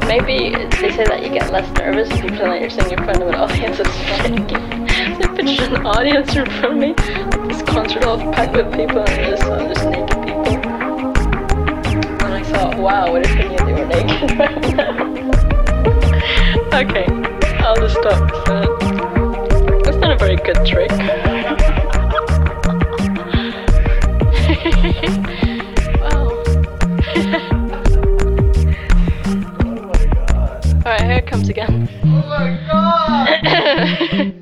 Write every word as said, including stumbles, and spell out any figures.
maybe they say that you get less nervous if you pretend that you're singing in front of an audience that's shaking. So I pictured an audience in front of me, like this concert hall packed with people, and just, uh, just naked people. And I thought, wow, what if I knew they were naked right now? Okay, I'll just stop. So that's not a very good trick. Alright, here it comes again. Oh my god!